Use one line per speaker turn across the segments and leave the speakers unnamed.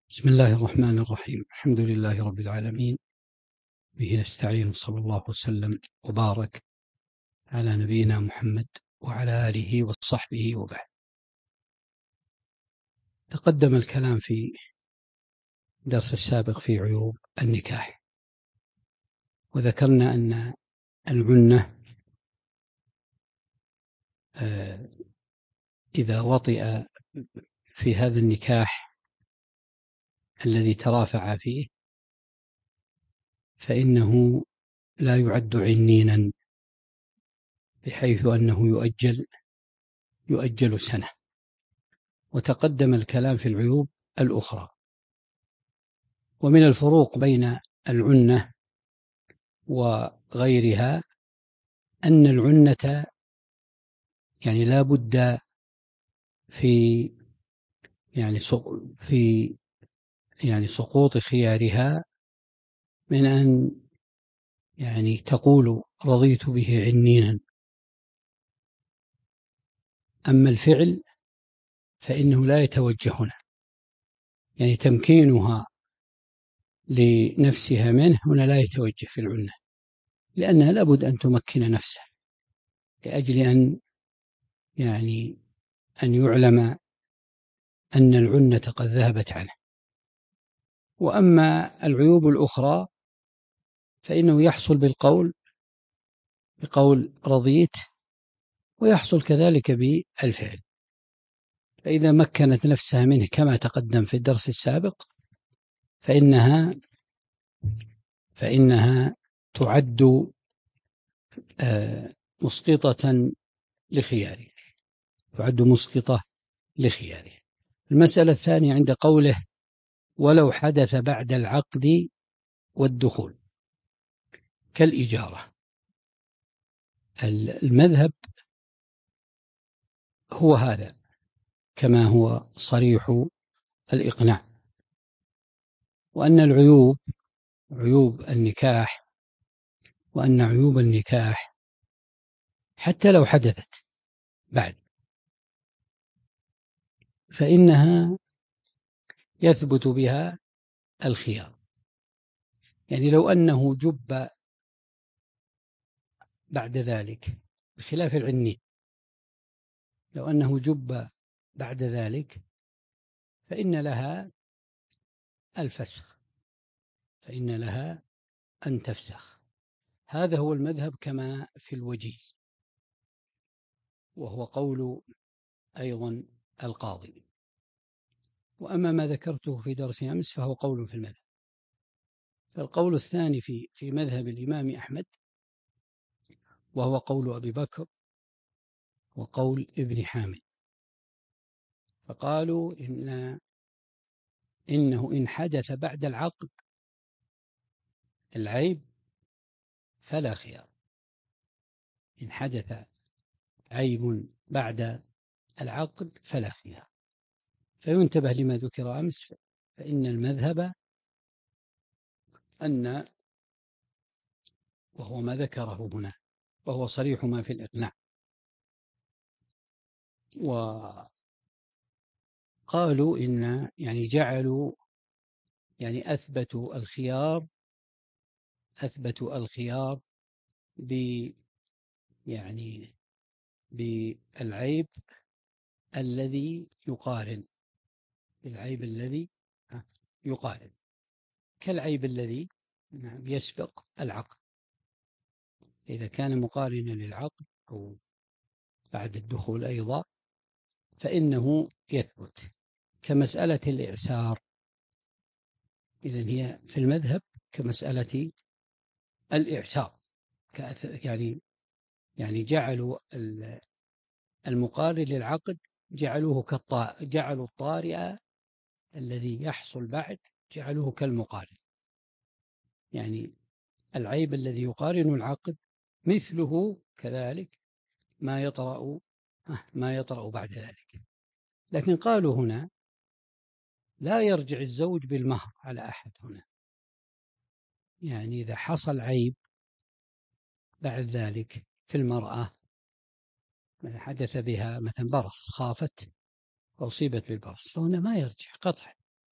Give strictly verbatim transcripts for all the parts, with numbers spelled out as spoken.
بسم الله الرحمن الرحيم. الحمد لله رب العالمين، به نستعين، صلى الله وسلم وبارك على نبينا محمد وعلى آله وصحبه وبعد. تقدم الكلام في درس السابق في عيوب النكاح، وذكرنا أن العنة إذا وطئ في هذا النكاح الذي ترافع فيه فإنه لا يعد عنينا، بحيث أنه يؤجل يؤجل سنة. وتقدم الكلام في العيوب الأخرى. ومن الفروق بين العنة وغيرها أن العنة يعني لا بد في يعني في يعني سقوط خيارها من أن يعني تقول رضيت به عنينا. أما الفعل فإنه لا يتوجه هنا، يعني تمكينها لنفسها منه هنا لا يتوجه في العنة، لأنها لابد أن تمكن نفسها لأجل أن يعني أن يعلم أن العنة قد ذهبت عنه. وأما العيوب الأخرى فإنه يحصل بالقول بقول رضيت، ويحصل كذلك بالفعل. فإذا مكنت نفسها منه كما تقدم في الدرس السابق فإنها فإنها تعد مسقطة لخياره تعد مسقطة لخياره. المسألة الثانية عند قوله ولو حدث بعد العقد والدخول كالإجارة. المذهب هو هذا كما هو صريح الإقناع، وأن العيوب عيوب النكاح وأن عيوب النكاح حتى لو حدثت بعد فإنها يثبت بها الخيار. يعني لو أنه جب بعد ذلك بخلاف العني، لو أنه جب بعد ذلك فإن لها الفسخ، فإن لها أن تفسخ. هذا هو المذهب كما في الوجيز، وهو قول أيضا القاضي. وأما ما ذكرته في درس أمس فهو قول في المذهب. فالقول الثاني في في مذهب الإمام أحمد وهو قول أبي بكر وقول ابن حامد، فقالوا إن إنه إن حدث بعد العقد العيب فلا خيار. إن حدث عيب بعد العقد فلا خيار. فينتبه لما ذكر أمس، فإن المذهب أن، وهو ما ذكره هنا وهو صريح ما في الإقناع، وقالوا إن يعني جعلوا يعني أثبتوا الخيار أثبتوا الخيار ب يعني بالعيب الذي يقارن العيب الذي يقارن كالعيب الذي يسبق العقد. إذا كان مقارنا للعقد أو بعد الدخول أيضا فإنه يثبت، كمسألة الإعسار. إذن هي في المذهب كمسألة الإعسار، يعني يعني جعلوا المقارن للعقد جعلوه كالطارئ جعلوا الطارئ الذي يحصل بعد جعلوه كالمقارن. يعني العيب الذي يقارن العقد مثله كذلك ما يطرأ ما يطرأ بعد ذلك. لكن قالوا هنا لا يرجع الزوج بالمهر على أحد. هنا يعني إذا حصل عيب بعد ذلك في المرأة، حدث بها مثلا برص، خافت وأصيبت بالبرص، فهنا ما يرجع قطعا.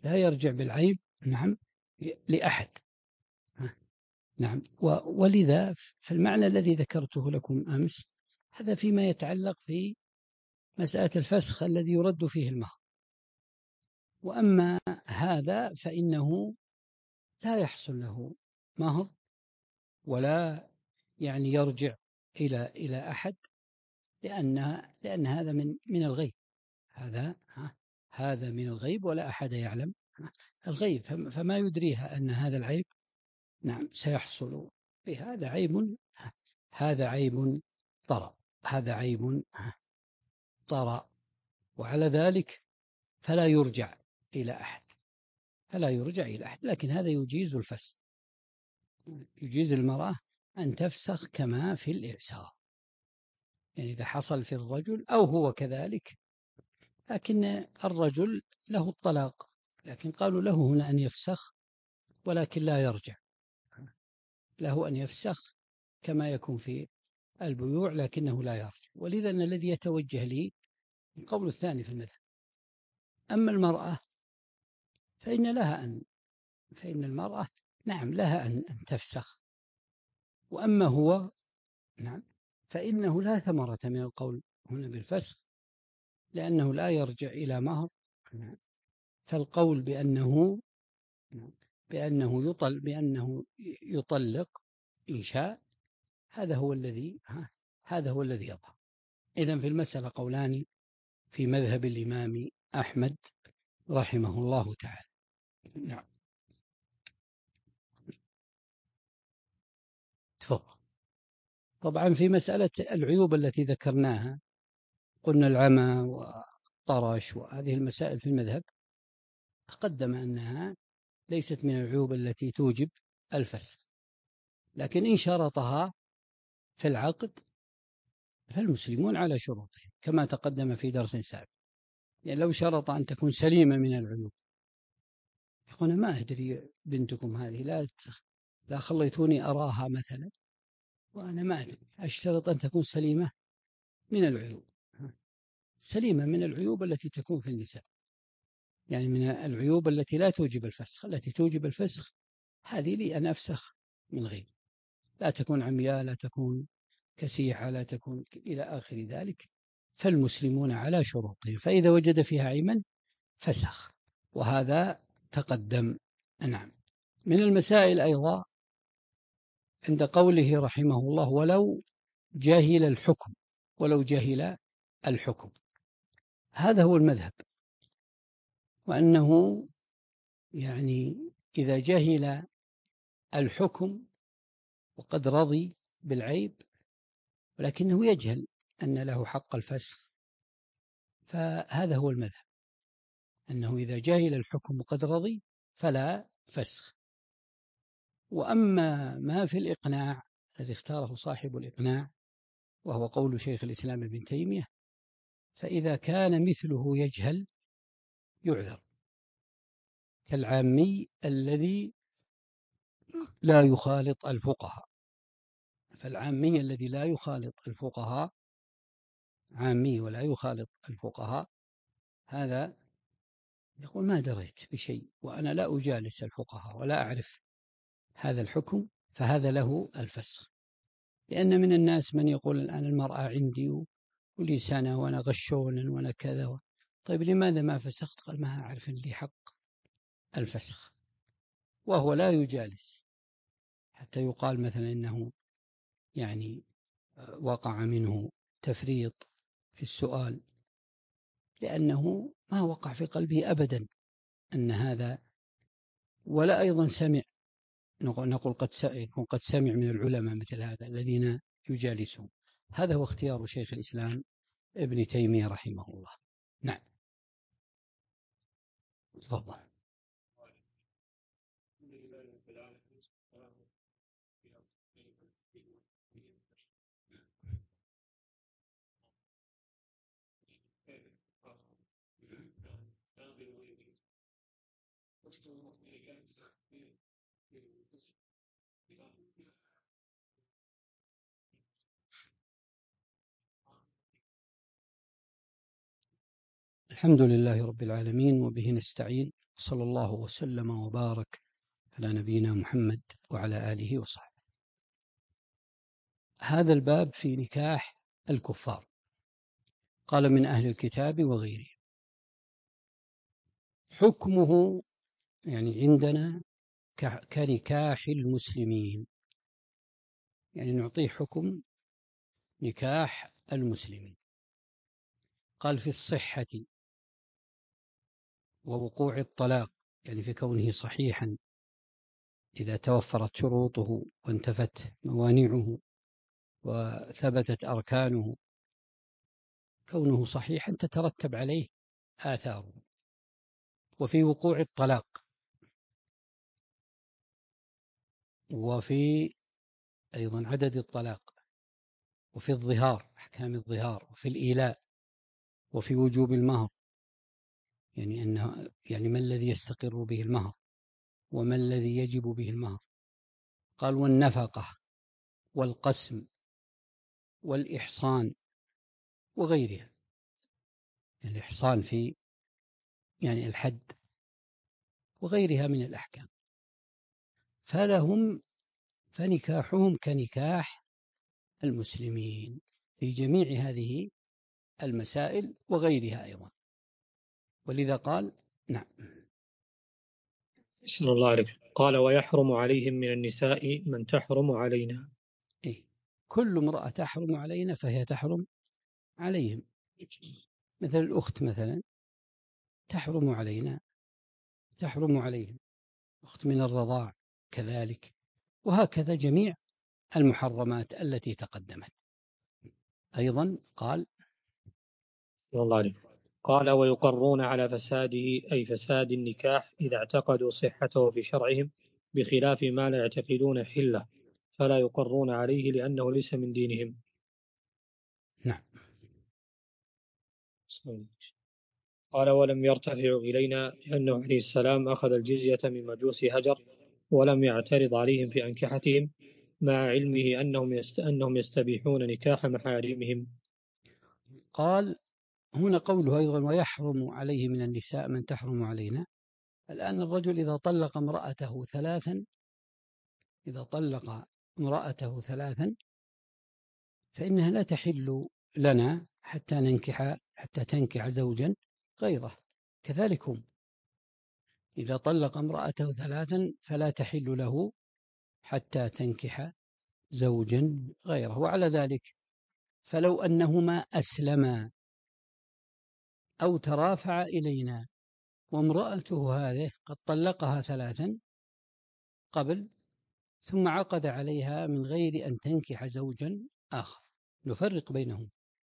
لا يرجع بالعيب نعم لأحد. نعم. ولذا في المعنى الذي ذكرته لكم أمس هذا فيما يتعلق في مسألة الفسخ الذي يرد فيه المهر. وأما هذا فإنه لا يحصل له مهر ولا يعني يرجع إلى إلى أحد، لأن لأن هذا من من الغيب. هذا هذا من الغيب ولا أحد يعلم الغيب، فما يدريها أن هذا العيب نعم سيحصل به. هذا عيب هذا عيب طرأ هذا عيب طرأ وعلى ذلك فلا يرجع إلى أحد فلا يرجع إلى أحد. لكن هذا يجيز الفسخ، يجيز المرأة أن تفسخ كما في الإعسار، يعني إذا حصل في الرجل أو هو كذلك. لكن الرجل له الطلاق، لكن قالوا له هنا أن يفسخ ولكن لا يرجع، له أن يفسخ كما يكون في البيوع لكنه لا يرجع. ولذا الذي يتوجه لي القول الثاني في المذهب. أما المرأة فإن لها أن فإن المرأة نعم لها أن تفسخ. وأما هو نعم فإنه لا ثمرة من القول هنا بالفسخ، لأنه لا يرجع إلى مهر. فالقول بأنه بأنه يطل بأنه يطلق إن شاء، هذا هو الذي هذا هو الذي يظهر. إذن في المسألة قولان في مذهب الإمام أحمد رحمه الله تعالى. نعم. تفضل. طبعا في مسألة العيوب التي ذكرناها قلنا العمى والطرش وهذه المسائل في المذهب تقدم أنها ليست من العيوب التي توجب الفسخ، لكن إن شرطها في العقد فالمسلمون على شروطهم كما تقدم في درس سابق. يعني لو شرط أن تكون سليمة من العيوب، يقول ما أدري بنتكم هذه لا لا خليتوني أراها مثلا وأنا ما أدري، أشترط أن تكون سليمة من العيوب، سليمة من العيوب التي تكون في النساء، يعني من العيوب التي لا توجب الفسخ. التي توجب الفسخ هذه لي أن أفسخ من غير، لا تكون عمياء، لا تكون كسيحة، لا تكون إلى آخر ذلك. فالمسلمون على شروطهم، فإذا وجد فيها عيبا فسخ، وهذا تقدم. نعم. من المسائل أيضا عند قوله رحمه الله ولو جاهل الحكم ولو جاهل الحكم، هذا هو المذهب، وأنه يعني إذا جاهل الحكم وقد رضي بالعيب ولكنه يجهل أن له حق الفسخ، فهذا هو المذهب، أنه إذا جاهل الحكم وقد رضي فلا فسخ. وأما ما في الإقناع الذي اختاره صاحب الإقناع وهو قول شيخ الإسلام ابن تيمية، فإذا كان مثله يجهل يعذر، كالعامي الذي لا يخالط الفقهاء. فالعامي الذي لا يخالط الفقهاء، عامي ولا يخالط الفقهاء، هذا يقول ما دريت بشيء وأنا لا أجالس الفقهاء ولا أعرف هذا الحكم، فهذا له الفسخ. لأن من الناس من يقول الآن المرأة عندي ولي سنة وأنا غشون وأنا كذا، طيب لماذا ما فسخت؟ قال ما أعرف لي حق الفسخ، وهو لا يجالس حتى يقال مثلا إنه يعني وقع منه تفريط في السؤال، لأنه ما وقع في قلبه أبدا أن هذا، ولا أيضا سمع، نقول قد يكون قد سمع من العلماء مثل هذا الذين يجالسون. هذا هو اختيار شيخ الإسلام ابن تيمية رحمه الله. نعم. تفضل. الحمد لله رب العالمين وبه نستعين، صلى الله وسلم وبارك على نبينا محمد وعلى آله وصحبه. هذا الباب في نكاح الكفار. قال من أهل الكتاب وغيره. حكمه يعني عندنا كنكاح المسلمين، يعني نعطيه حكم نكاح المسلمين. قال في الصحة ووقوع الطلاق، يعني في كونه صحيحا إذا توفرت شروطه وانتفت موانعه وثبتت أركانه، كونه صحيحا تترتب عليه آثاره. وفي وقوع الطلاق، وفي أيضا عدد الطلاق، وفي الظهار أحكام الظهار، وفي الإيلاء، وفي وجوب المهر، يعني أنه يعني ما الذي يستقر به المهر وما الذي يجب به المهر. قال والنفقة والقسم والإحصان وغيرها. الإحصان في يعني الحد وغيرها من الأحكام. فلهم فنكاحهم كنكاح المسلمين في جميع هذه المسائل وغيرها أيضا. ولذا قال نعم.
أحسن الله عليك. قال ويحرم عليهم من النساء من تحرم علينا.
إيه؟ كل امرأة تحرم علينا فهي تحرم عليهم. مثل الأخت مثلا تحرم علينا تحرم عليهم، أخت من الرضاع كذلك، وهكذا جميع المحرمات التي تقدمت. أيضا قال
الله عليك. قال ويقرون على فساده أي فساد النكاح إذا اعتقدوا صحته في شرعهم، بخلاف ما لا يعتقدون حله فلا يقرون عليه لأنه ليس من دينهم.
نعم.
قال ولم يرتفع إلينا لأنه عليه السلام أخذ الجزية من مجوس هجر ولم يعترض عليهم في أنكحتهم، مع علمه أنهم يست... أنهم يستبيحون نكاح محارمهم.
قال هنا قوله أيضا ويحرم عليه من النساء من تحرم علينا. الآن الرجل إذا طلق امرأته ثلاثا إذا طلق امرأته ثلاثا فإنها لا تحل لنا حتى ننكح حتى تنكح زوجا غيره. كذلك هم إذا طلق امرأته ثلاثا فلا تحل له حتى تنكح زوجا غيره. وعلى ذلك فلو أنهما أسلما أو ترافع إلينا وامرأته هذه قد طلقها ثلاثا قبل ثم عقد عليها من غير أن تنكح زوجا آخر، نفرق بينهم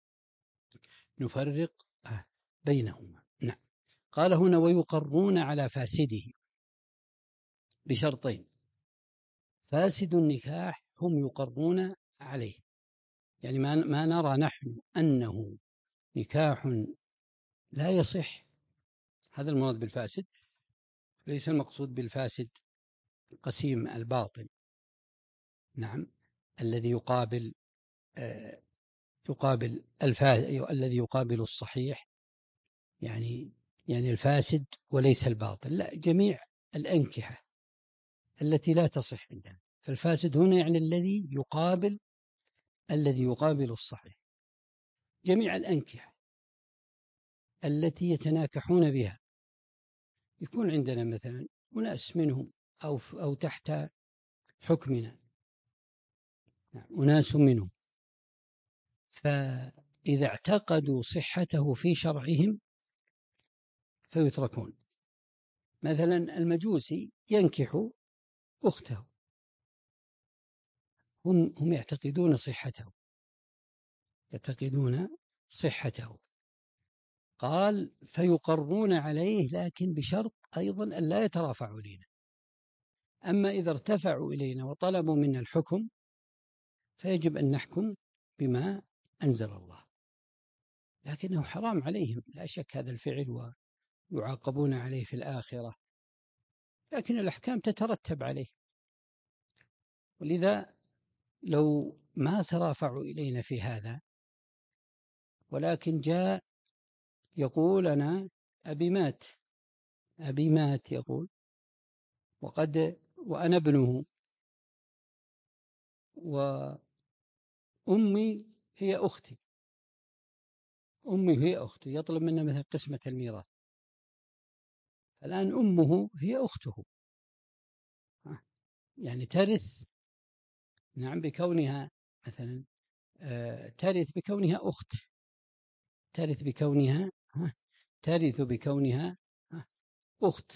نفرق بينهما. نعم. قال هنا ويقرون على فاسده بشرطين. فاسد النكاح هم يقرون عليه، يعني ما, ما نرى نحن أنه نكاح لا يصح. هذا المراد بالفاسد، ليس المقصود بالفاسد قسيم الباطل. نعم. الذي يقابل آه يقابل الفا... الذي يقابل الصحيح، يعني يعني الفاسد وليس الباطل، لا، جميع الأنكحة التي لا تصح عندنا. فالفاسد هنا يعني الذي يقابل الذي يقابل الصحيح. جميع الأنكحة التي يتناكحون بها يكون عندنا مثلا أناس منهم أو أو تحت حكمنا، أناس منهم، فإذا اعتقدوا صحته في شرعهم فيتركون. مثلا المجوسي ينكح أخته، هم هم يعتقدون صحته يعتقدون صحته قال فيقرون عليه، لكن بشرط أيضا أن لا يترافعوا إلينا. أما إذا ارتفعوا إلينا وطلبوا منا الحكم فيجب أن نحكم بما أنزل الله، لكنه حرام عليهم لا شك هذا الفعل ويعاقبون عليه في الآخرة، لكن الأحكام تترتب عليه. ولذا لو ما ترافعوا إلينا في هذا ولكن جاء يقول أنا أبي مات أبي مات يقول وقد وأنا ابنه وأمي هي أختي، أمي هي أختي، يطلب منا مثل قسمة الميراث. الآن أمه هي أخته، يعني ترث، نعم، بكونها مثلا آه ترث بكونها أخت، ترث بكونها ترث بكونها أخت.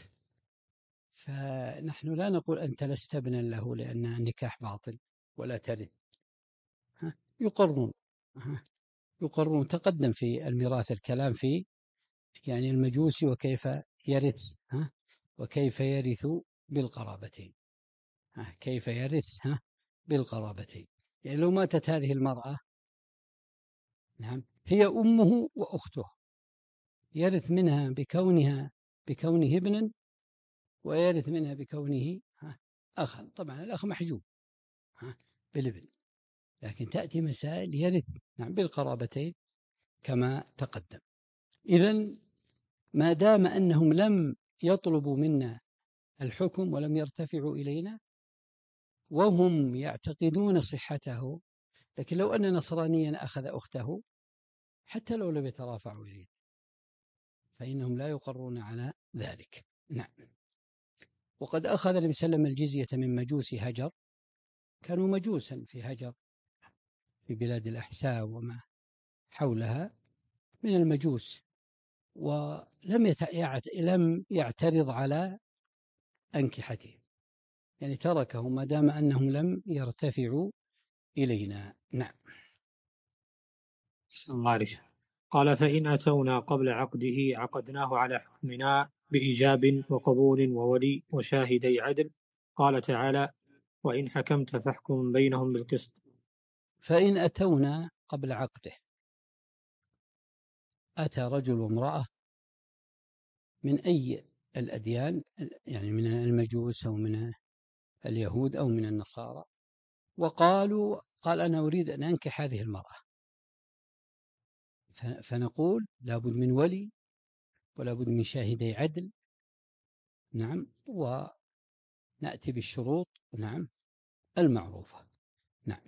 فنحن لا نقول أنت لست ابنا له لأن النكاح باطل ولا ترث، يقرون يقرون تقدم في الميراث الكلام في يعني المجوس وكيف يرث ها وكيف يرث بالقرابتين، ها كيف يرث ها بالقرابتين. يعني لو ماتت هذه المرأة، نعم، هي أمه وأخته، يرث منها بكونها بكونه ابنا، ويرث منها بكونه ها أخا. طبعا الأخ محجوب ها بالابن، لكن تأتي مسائل يرث نعم بالقرابتين كما تقدم. إذن ما دام أنهم لم يطلبوا منا الحكم ولم يرتفعوا إلينا وهم يعتقدون صحته، لكن لو أن نصرانيا أخذ أخته حتى لو لم يترافعوا إليه فإنهم لا يقرون على ذلك. نعم. وقد أخذ النبي صلى الله عليه وسلم الجزية من مجوس هجر، كانوا مجوسا في هجر في بلاد الأحساء وما حولها من المجوس، ولم يت... لم يعترض على أنكحته، يعني تركه ما دام أنهم لم يرتفعوا إلينا. نعم.
الله عليك. قال فإن أتونا قبل عقده عقدناه على حكمنا بإيجاب وقبول وولي وشاهدي عدل. قال تعالى وإن حكمت فاحكم بينهم بالقسط.
فإن أتونا قبل عقده، أتى رجل وامرأة من أي الأديان، يعني من المجوس أو من اليهود أو من النصارى، وقالوا قال أنا أريد أن أنكح هذه المرأة، فنقول لابد من ولي ولابد من شاهدي عدل، نعم، ونأتي بالشروط، نعم، المعروفة. نعم.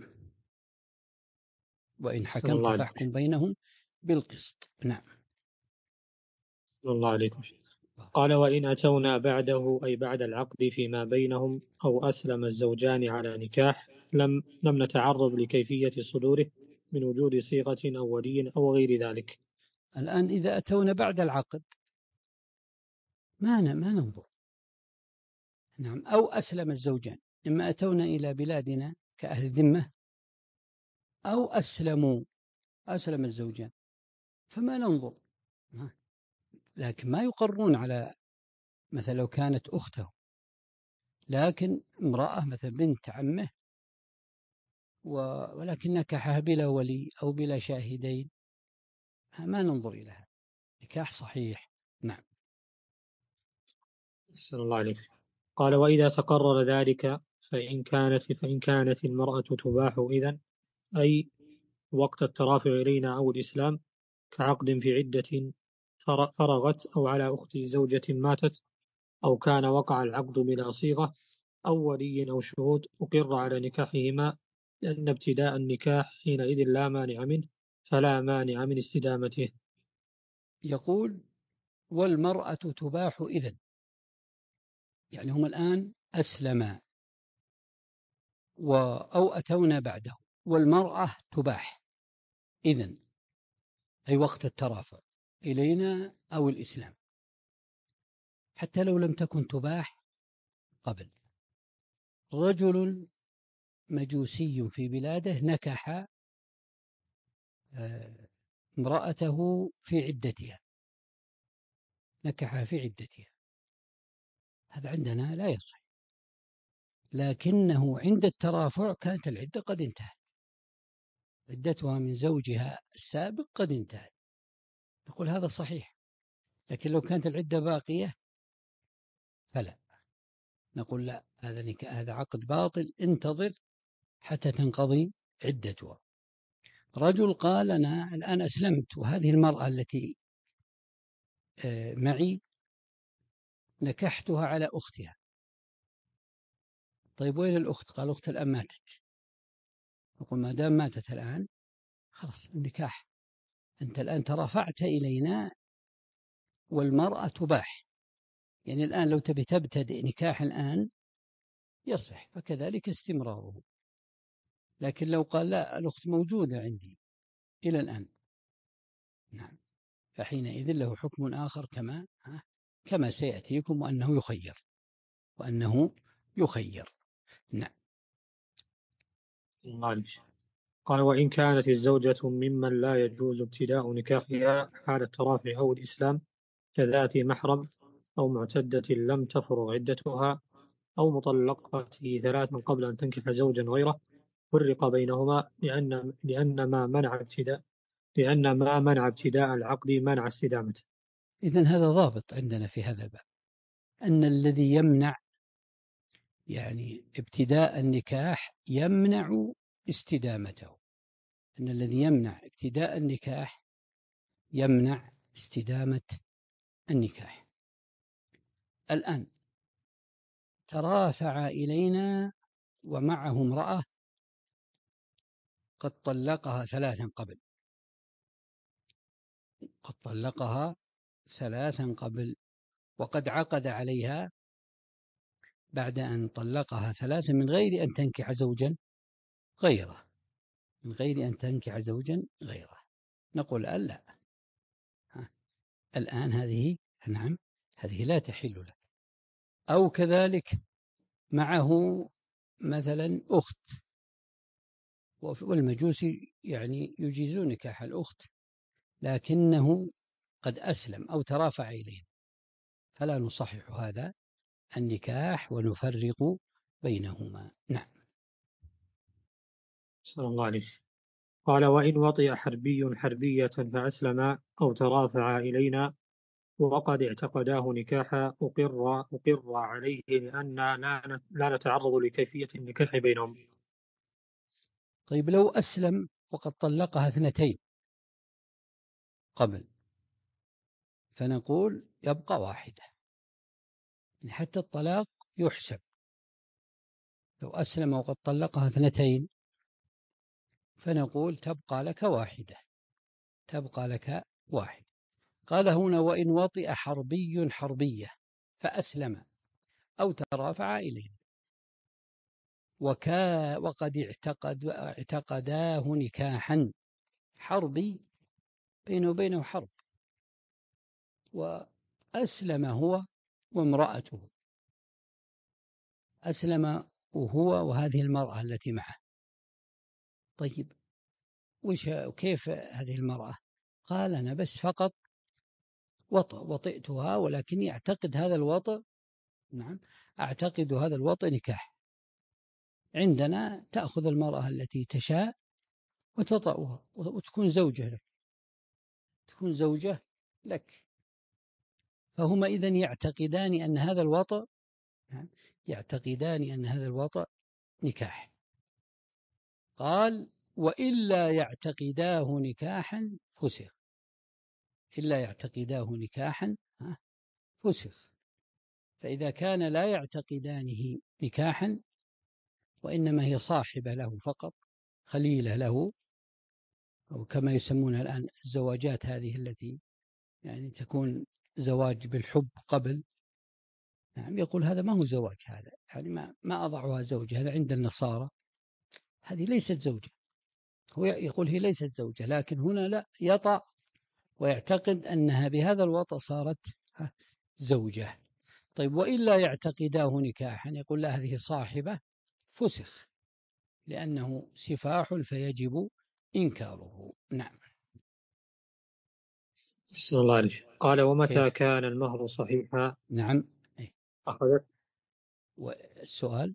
وإن حكمت فاحكم بينهم بالقسط. نعم.
الله عليكم. قال وإن أتونا بعده أي بعد العقد فيما بينهم أو أسلم الزوجان على نكاح لم لم نتعرض لكيفية صدوره من وجود صيغة أو ولي أو غير ذلك.
الآن إذا أتونا بعد العقد ما ما ننظر، نعم، أو أسلم الزوجان، إما أتونا إلى بلادنا كأهل الذمة أو أسلموا أسلم الزوجان فما ننظر، لكن ما يقرون على مثلا لو كانت أخته، لكن امرأة مثلا بنت عمه ولكن نكحها بلا ولي أو بلا شاهدين ما ننظر إلى هذا، نكاح صحيح. نعم.
أحسن الله عليك. قال وإذا تقرر ذلك فإن كانت فإن كانت المرأة تباح إذن، أي وقت الترافع إلينا أو الإسلام، كعقد في عدة فرغت أو على أخت زوجة ماتت، أو كان وقع العقد بلا صيغة أو ولي أو شهود أقر على نكاحهما، لأن ابتداء النكاح حينئذ لا مانع منه فلا مانع من استدامته.
يقول والمرأة تباح إذن، يعني هم الآن أسلما أو أتونا بعده والمرأة تباح إذن، أي وقت الترافع إلينا أو الإسلام، حتى لو لم تكن تباح قبل. رجل مجوسي في بلاده نكح امرأته في عدتها، نكحها في عدتها، هذا عندنا لا يصح، لكنه عند الترافع كانت العدة قد انتهت، عدتها من زوجها السابق قد انتهت، نقول هذا صحيح. لكن لو كانت العدة باقية فلا، نقول لا، هذا هذا عقد باطل، انتظر حتى تنقضي عدتها. رجل قال أنا الآن أسلمت وهذه المرأة التي معي نكحتها على أختها. طيب وين الأخت؟ قال أخت الآن ماتت. نقول ما دام ماتت الآن خلاص النكاح، أنت الآن ترافعت إلينا والمرأة تباح، يعني الآن لو تبي تبتدئ نكاح الآن يصح، فكذلك استمراره. لكن لو قال لا الأخت موجودة عندي إلى الآن، نعم، فحينئذ له حكم آخر كما كما سيأتيكم، وأنه يخير وأنه يخير نعم.
قال وإن كانت الزوجة ممن لا يجوز ابتداء نكاحها حال الترافع أو الإسلام كذات محرم أو معتدة لم تفرغ عدتها أو مطلقة ثلاثا قبل أن تنكح زوجا غيره، فرق بينهما لأن لأن ما منع ابتداء لأن ما منع ابتداء العقد منع استدامته.
إذن هذا ضابط عندنا في هذا الباب، أن الذي يمنع يعني ابتداء النكاح يمنع استدامته، أن الذي يمنع ابتداء النكاح يمنع استدامة النكاح. الآن ترافع إلينا ومعه امرأة قد طلقها ثلاثا قبل قد طلقها ثلاثا قبل وقد عقد عليها بعد أن طلقها ثلاثا من غير أن تنكح زوجا غيره من غير أن تنكح زوجا غيره. نقول الآن لا، ها. الآن هذه نعم هذه لا تحل لك. أو كذلك معه مثلا أخت، والمجوس يعني يجيزون نكاح الأخت، لكنه قد أسلم أو ترافع إليه، فلا نصحح هذا النكاح ونفرق بينهما. نعم.
صلى الله عليه. قال وإن وطئ حربي حربية فأسلم أو ترافع إلينا وقد اعتقداه نكاحا أقر أقر عليه لأن لا لا نتعرض لكيفية النكاح بينهم.
طيب لو أسلم وقد طلقها اثنتين قبل، فنقول يبقى واحدة، حتى الطلاق يحسب. لو أسلم وقد طلقها اثنتين فنقول تبقى لك واحدة تبقى لك واحد. قال هنا وإن وطئ حربي حربية فأسلم أو ترافع إليه وكا وقد اعتقد اعتقداه نكاحا، حربي بينه وبينه حرب، وأسلم هو وامرأته، أسلم وهو وهذه المرأة التي معه. طيب وش كيف هذه المرأة؟ قال أنا بس فقط وطئ وطئتها، ولكني أعتقد هذا الوطئ نعم أعتقد هذا الوطئ نكاح. عندنا تأخذ المرأة التي تشاء وتطأها وتكون زوجة لك تكون زوجة لك فهما إذن يعتقدان أن هذا الوطئ يعتقدان أن هذا الوطئ نكاح. قال وإلا يعتقداه نكاحا فسخ، إلا يعتقداه نكاحا فسخ. فإذا كان لا يعتقدانه نكاحا وإنما هي صاحبة له فقط، خليلة له، أو كما يسمونها الآن الزواجات هذه التي يعني تكون زواج بالحب قبل، نعم، يقول هذا ما هو زواج، هذا يعني ما ما أضعها زوجة، هذا عند النصارى هذه ليست زوجة. هو يقول هي ليست زوجة، لكن هنا لا، يطأ ويعتقد أنها بهذا الوطأ صارت زوجة. طيب وإلا يعتقداه نكاحا، يقول لا هذه صاحبة فسخ لأنه سفاح فيجب إنكاره. نعم.
بسم الله عليه. قال ومتى
كيف؟
كان المهر صحيحا؟
نعم.
أخذت.
والسؤال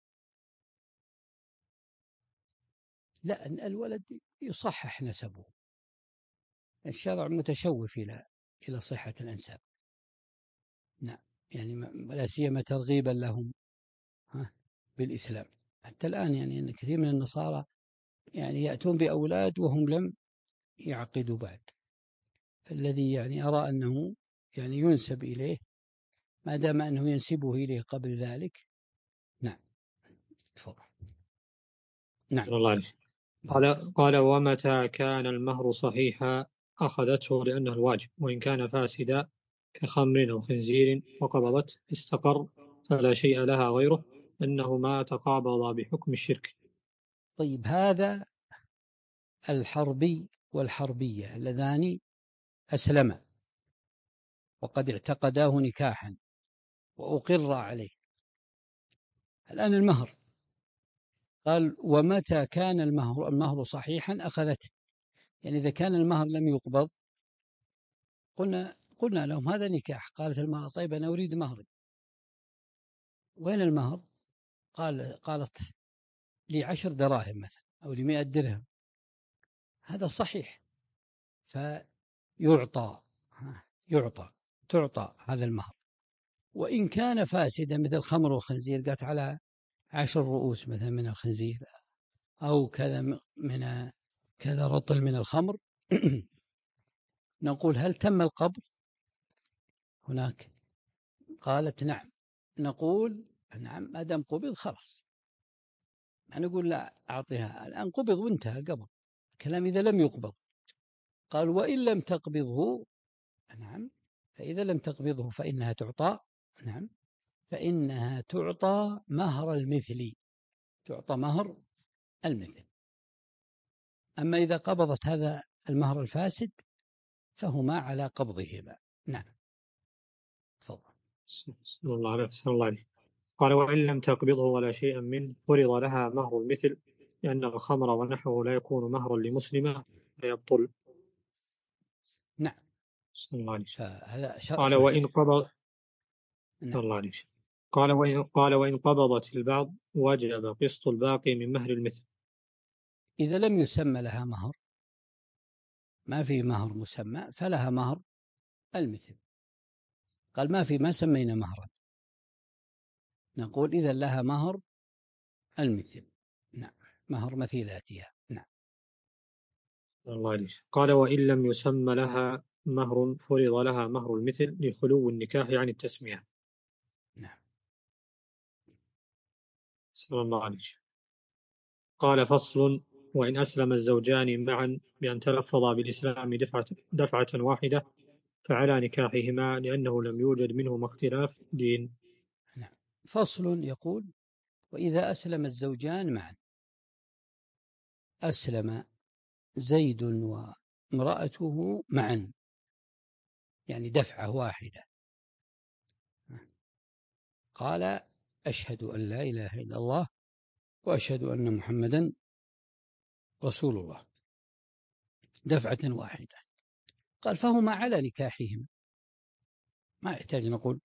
لا، الولد يصحح نسبه، الشرع متشوف إلى إلى صحة الأنساب. نعم، يعني لا سيما ترغيبا لهم ها بالإسلام. حتى الآن يعني أن كثير من النصارى يعني يأتون بأولاد وهم لم يعقدوا بعد، فالذي يعني أرى أنه يعني ينسب إليه ما دام أنه ينسبه إليه قبل ذلك. نعم تفضل. نعم.
الله عليه. قال قال ومتى كان المهر صحيحا أخذته لأنه الواجب، وإن كان فاسدا كخمر أو خنزير وقبضت استقر فلا شيء لها غيره، أنه ما تقابض بحكم الشرك.
طيب، هذا الحربي والحربية اللذان أسلما وقد اعتقداه نكاحا وأقر عليه. الآن المهر، قال ومتى كان المهر المهر صحيحا أخذته، يعني إذا كان المهر لم يقبض قلنا قلنا لهم هذا نكاح. قالت المرأة طيب أنا أريد مهري. وين المهر؟ قال قالت لي عشر دراهم مثلا أو لمئة درهم. هذا صحيح، فيعطى يعطى تعطى هذا المهر. وإن كان فاسدا مثل خمر وخنزير، قالت على عشر رؤوس مثلا من الخنزير أو كذا من كذا رطل من الخمر نقول هل تم القبض هناك؟ قالت نعم. نقول نعم، ما دام قبض خلاص. ما نقول لا أعطيها الآن، قبض وانتهى قبل كلام. إذا لم يقبض، قال وإن لم تقبضه، نعم، فإذا لم تقبضه فإنها تعطى، نعم، فإنها تعطى مهر المثل، تعطى مهر المثل. أما إذا قبضت هذا المهر الفاسد فهما على قبضهما. نعم تفضل.
صلى الله عليه وسلم. قال وإن لم تقبضه ولا شيئا منه فرض لها مهر المثل، لأن الخمر ونحوه لا يكون مهرا لمسلمة فيبطل.
نعم.
صلى الله عليه وسلم.
فهذا
قال وإن
صحيح.
قبض
نعم.
صلى الله عليه وسلم. قال وإن قال وإن قبضت البعض وجب قسط الباقي من مهر المثل.
إذا لم يسمى لها مهر، ما في مهر مسمى، فلها مهر المثل. قال ما في، ما سمينا مهرا، نقول إذا لها مهر المثل. نعم، مهر مثيلاتها. نعم.
الله عليه. قال وإن لم يسمى لها مهر فرض لها مهر المثل لخلو النكاح عن التسمية.
نعم.
صلى الله عليه. قال فصل وإن أسلم الزوجان معا بأن تلفظا بالإسلام دفعة, دفعة واحدة فعلى نكاحهما، لأنه لم يوجد منهما اختلاف دين.
نعم. فصل يقول وإذا أسلم الزوجان معا، أسلم زيد وامرأته معا، يعني دفعة واحدة، قال أشهد أن لا إله إلا الله وأشهد أن محمدا رسول الله، دفعة واحدة. قال فهما على نكاحهم، ما يحتاج نقول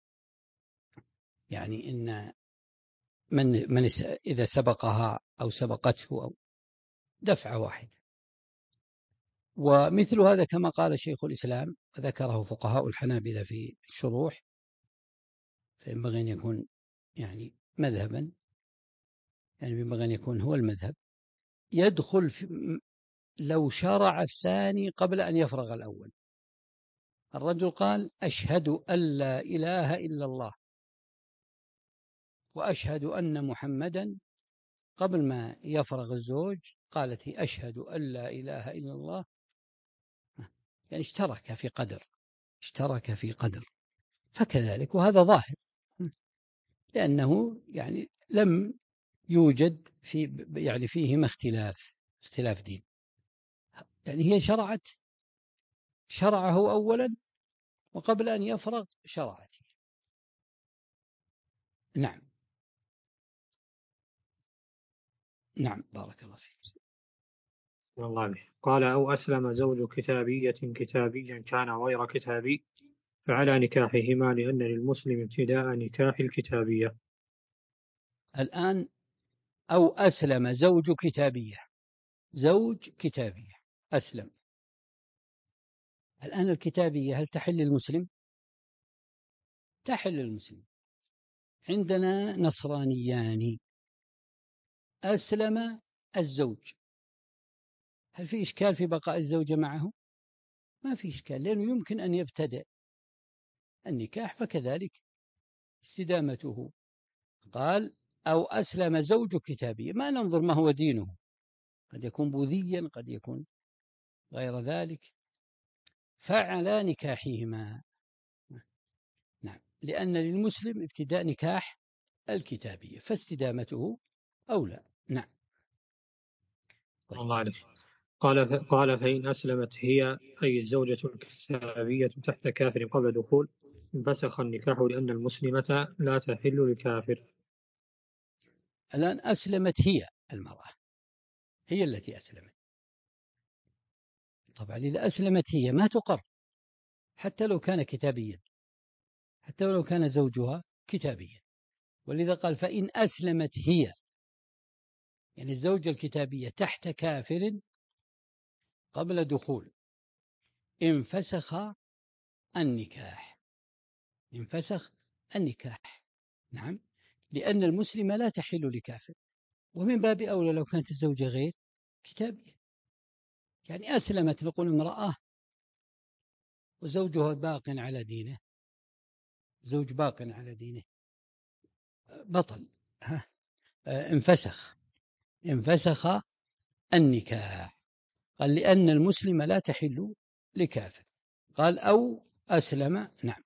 يعني إن من, من إذا سبقها أو سبقته أو دفعة واحدة. ومثل هذا كما قال شيخ الإسلام وذكره فقهاء الحنابلة في الشروح، فينبغي أن يكون يعني مذهبا، يعني ينبغي أن يكون هو المذهب. يدخل في لو شرع الثاني قبل أن يفرغ الأول. الرجل قال أشهد أن لا إله إلا الله وأشهد أن محمدا، قبل ما يفرغ الزوج قالت أشهد أن لا إله إلا الله، يعني اشترك في قدر اشترك في قدر فكذلك، وهذا ظاهر لأنه يعني لم يوجد في يعني فيهما اختلاف اختلاف دين. يعني هي شرعت شرعه أولا وقبل أن يفرغ شرعت. نعم. نعم بارك الله فيك.
الله عليه. قال أو أسلم زوج كتابية كتابيا كان غير كتابي فعلى نكاحهما، لأن للمسلم ابتداء نكاح الكتابية.
الآن أو أسلم زوج كتابية، زوج كتابية أسلم. الآن الكتابية هل تحل المسلم؟ تحل المسلم. عندنا نصرانيان أسلم الزوج، هل في إشكال في بقاء الزوجة معه؟ ما في إشكال، لأنه يمكن أن يبتدئ النكاح، فكذلك استدامته. قال أو أسلم زوج كتابي، ما ننظر ما هو دينه، قد يكون بوذيا قد يكون غير ذلك، فعلى نكاحهما. نعم، لأن للمسلم ابتداء نكاح الكتابية فاستدامته أولى. نعم.
طيب. الله عليك. قال قال فإن أسلمت هي أي الزوجة الكتابية تحت كافر قبل دخول انفسخ النكاح لأن المسلمة لا تحل لكافر.
الآن أسلمت هي المرأة، هي التي أسلمت. طبعا إذا أسلمت هي ما تقر حتى لو كان كتابيا، حتى لو كان زوجها كتابيا. ولذا قال فإن أسلمت هي، يعني الزوجة الكتابية تحت كافر قبل دخول انفسخ النكاح، انفسخ النكاح. نعم، لأن المسلمة لا تحل لكافر، ومن باب أولى لو كانت الزوجة غير كتابية. يعني أسلمت، نقول امرأة وزوجها باق على دينه، زوج باق على دينه، بطل، ها انفسخ انفسخ النكاح. قال لأن المسلم لا تحل لكافر. قال أو أسلم. نعم.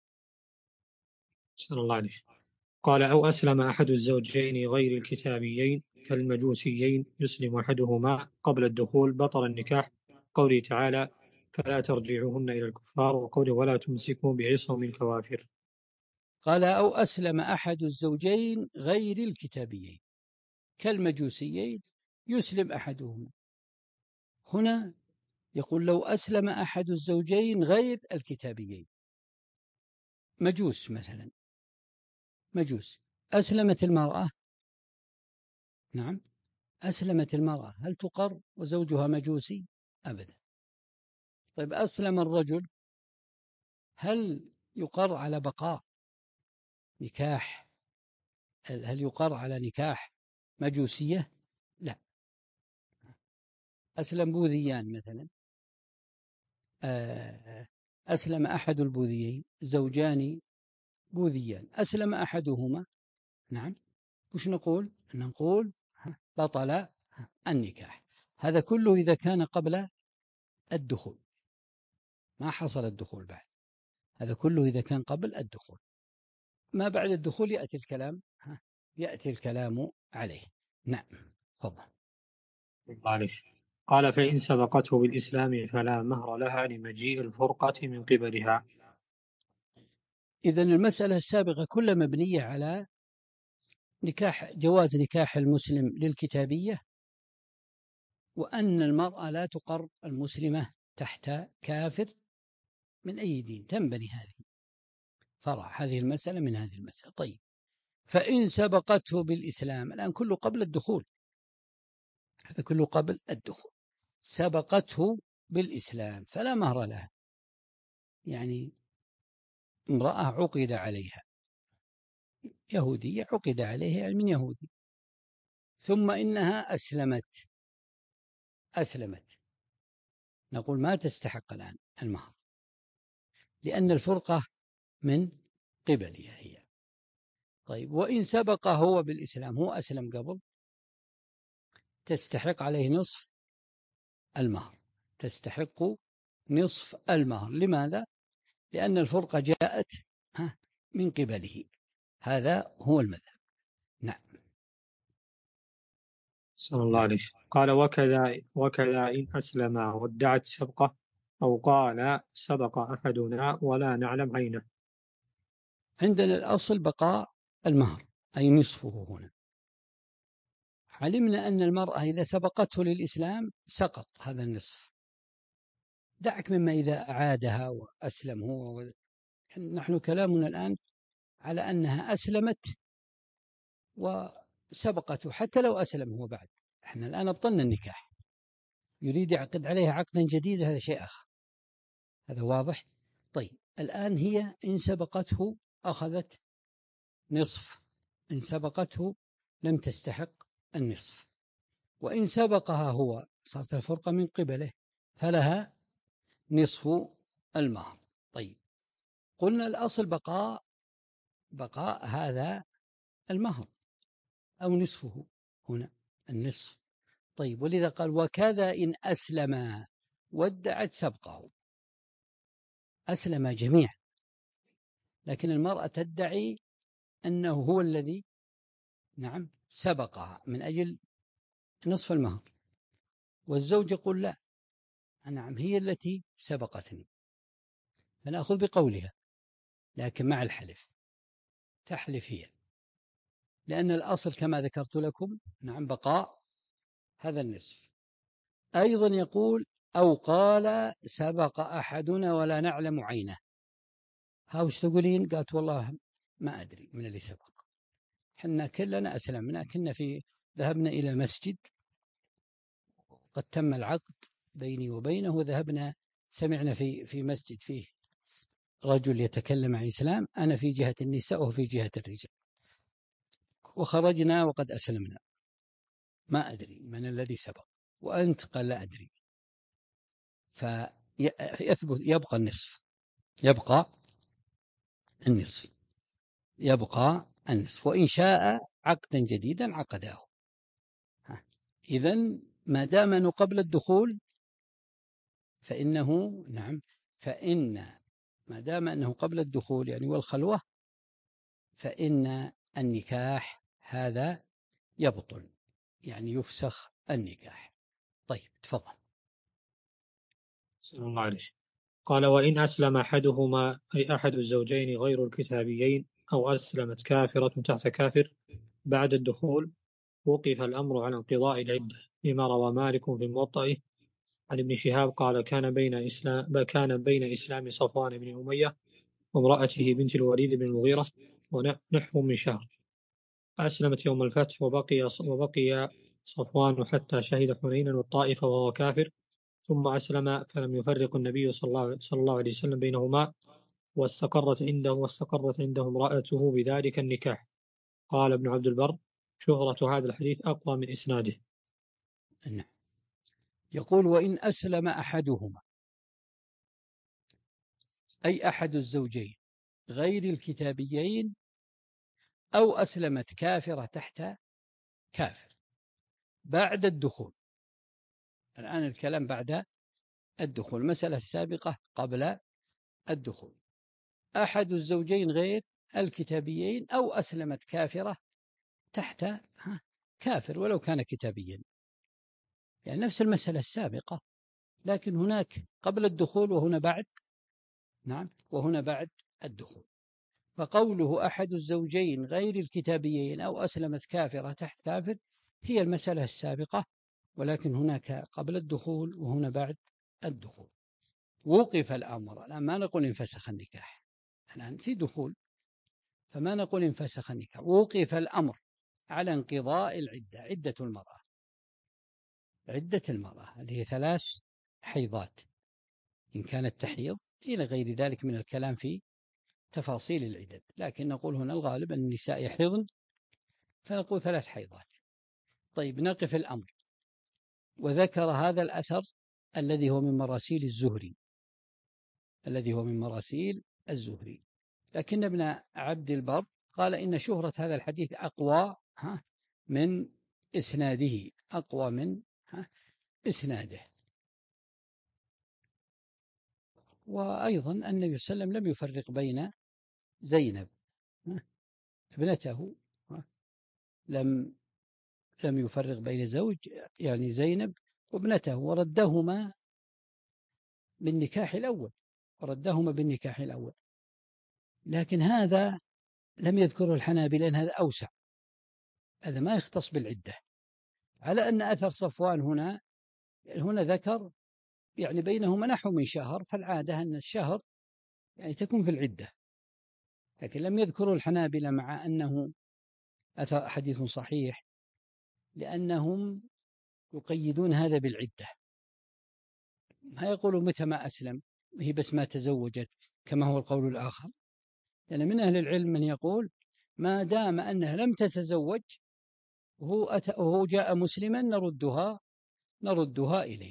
صلى الله عليه. قال أو أسلم أحد الزوجين غير الكتابيين كالمجوسيين يسلم أحدهما قبل الدخول بطل النكاح، قوله تعالى فلا ترجعوهن إلى الكفار، وقوله ولا تمسكوا بعصم الكوافر.
قال أو أسلم أحد الزوجين غير الكتابيين كالمجوسيين يسلم أحدهما. هنا يقول لو أسلم أحد الزوجين غير الكتابيين، مجوس مثلا، مجوس أسلمت المرأة، نعم أسلمت المرأة، هل تقر وزوجها مجوسي؟ أبدا. طيب أسلم الرجل، هل يقر على بقاء نكاح؟ هل يقر على نكاح مجوسية؟ لا. أسلم بوذيان مثلا، أسلم أحد البوذيين، زوجان بوذيان أسلم أحدهما، نعم، وش نقول؟ نقول بطل النكاح. هذا كله إذا كان قبل الدخول، ما حصل الدخول بعد، هذا كله إذا كان قبل الدخول. ما بعد الدخول يأتي الكلام، يأتي الكلام عليه. نعم، تفضل.
قال فإن سبقته بالإسلام فلا مهر لها لمجيء الفرقة من قبلها.
إذن المسألة السابقة كلها مبنية على نكاح، جواز نكاح المسلم للكتابية، وأن المرأة لا تقر المسلمة تحت كافر من أي دين. تنبني هذه فرع هذه المسألة من هذه المسألة. طيب فإن سبقته بالإسلام، الآن كله قبل الدخول، هذا كله قبل الدخول، سبقته بالإسلام فلا مهر لها. يعني امرأة عقد عليها، يهودية عقد عليها يعني من يهودي، ثم إنها أسلمت أسلمت نقول ما تستحق الآن المهر، لأن الفرقة من قبلها هي. طيب وإن سبق هو بالإسلام، هو أسلم قبل، تستحق عليه نصف المهر، تستحق نصف المهر. لماذا؟ لأن الفرقة جاءت من قبله. هذا هو المذهب. نعم.
صلى الله عليه. قال وكذا وكذا إن أسلم وادعت سبقة أو قال سبق أحدنا ولا نعلم عينه.
عندنا الأصل بقاء المهر أي نصفه. هنا علمنا أن المرأة إذا سبقته للإسلام سقط هذا النصف، دعك مما إذا أعادها وأسلم هو. نحن كلامنا الآن على أنها أسلمت وسبقته، حتى لو أسلم هو بعد، احنا الآن أبطلنا النكاح، يريد يعقد عليها عقدا جديدا، هذا شيء آخر، هذا واضح. طيب الآن هي إن سبقته أخذت نصف، إن سبقته لم تستحق النصف، وإن سبقها هو صارت الفرقة من قبله فلها نصف المهر. طيب قلنا الأصل بقاء بقاء هذا المهر أو نصفه هنا النصف. طيب، ولذا قال وكذا إن أسلم وادعت سبقه. أسلم جميعا، لكن المرأة تدعي أنه هو الذي نعم سبقها من أجل نصف المهر، والزوج يقول لا، نعم هي التي سبقتني، فنأخذ بقولها لكن مع الحلف، تحلف هي، لأن الأصل كما ذكرت لكم نعم بقاء هذا النصف. أيضا يقول أو قال سبق أحدنا ولا نعلم عينه. ها وش تقولين؟ قالت والله ما أدري من اللي سبق، حنا كلنا أسلمنا، كنا في ذهبنا إلى مسجد قد تم العقد بيني وبينه، وذهبنا سمعنا في في مسجد فيه رجل يتكلم عن الإسلام، أنا في جهة النساء وهو في جهة الرجال، وخرجنا وقد أسلمنا، ما أدري من الذي سبق، وأنت قال لا أدري، فيثبت يبقى النصف، يبقى النصف يبقى النصف وإن شاء عقدا جديدا عقداه. إذن ما دام أنه قبل الدخول فإنه نعم فإن ما دام أنه قبل الدخول يعني والخلوة، فإن النكاح هذا يبطل، يعني يفسخ النكاح. طيب تفضل.
صلى الله عليه. قال وإن أسلم أحدهما أي أحد الزوجين غير الكتابيين أو أسلمت كافرة تحت كافر بعد الدخول، وقف الأمر على انقضاء العدة، لما روى مالك في الموطأ عن ابن شهاب قال كان بين إسلام كان بين إسلام صفوان بن أمية وامرأته بنت الوليد بن المغيرة ونحو من شهر، أسلمت يوم الفتح، وبقي وبقي صفوان حتى شهد حنينا والطائف وهو كافر، ثم أسلم فلم يفرق النبي صلى الله, صلى الله عليه وسلم بينهما، واستقرت عنده واستقرت عنده امرأته بذلك النكاح. قال ابن عبد البر شهرة هذا الحديث أقوى من إسناده.
نعم. يقول وإن أسلم أحدهما أي أحد الزوجين غير الكتابيين أو أسلمت كافرة تحت كافر بعد الدخول. الآن الكلام بعد الدخول، المسألة السابقة قبل الدخول. أحد الزوجين غير الكتابيين أو أسلمت كافرة تحت كافر ولو كان كتابيا، يعني نفس المسألة السابقة، لكن هناك قبل الدخول وهنا بعد نعم وهنا بعد الدخول. فقوله أحد الزوجين غير الكتابيين أو أسلمت كافرة تحت كافر هي المسألة السابقة، ولكن هناك قبل الدخول وهنا بعد الدخول. وقف الأمر، الآن ما نقول انفسخ النكاح، الآن في دخول فما نقول انفسخ النكاح، وقف الأمر على انقضاء العدة، عدة المرأة، عدة المرأة اللي هي ثلاث حيضات إن كانت تحيض، إلى غير ذلك من الكلام في تفاصيل العدد، لكن نقول هنا الغالب أن النساء يحيضن، فنقول ثلاث حيضات. طيب نقف الأمر، وذكر هذا الأثر الذي هو من مراسيل الزهري الذي هو من مراسيل الزهري لكن ابن عبد البر قال إن شهرة هذا الحديث أقوى من إسناده، أقوى من إسناده. وأيضا النبي صلى الله عليه وسلم لم يفرق بين زينب ابنته، لم لم يفرق بين زوج يعني زينب وابنته، وردهما بالنكاح الأول وردهما بالنكاح الأول لكن هذا لم يذكره الحنابلة لأن هذا أوسع، هذا ما يختص بالعدة، على أن أثر صفوان هنا هنا ذكر يعني بينهما نحو من شهر، فالعادة أن الشهر يعني تكون في العدة، لكن لم يذكروا الحنابلة مع أنه أثر حديث صحيح، لأنهم يقيدون هذا بالعدة، ما يقولوا متى ما أسلم، هي بس ما تزوجت كما هو القول الآخر، لأن يعني من أهل العلم من يقول ما دام أنها لم تتزوج وهو, أتى وهو جاء مسلما نردها نردها إليه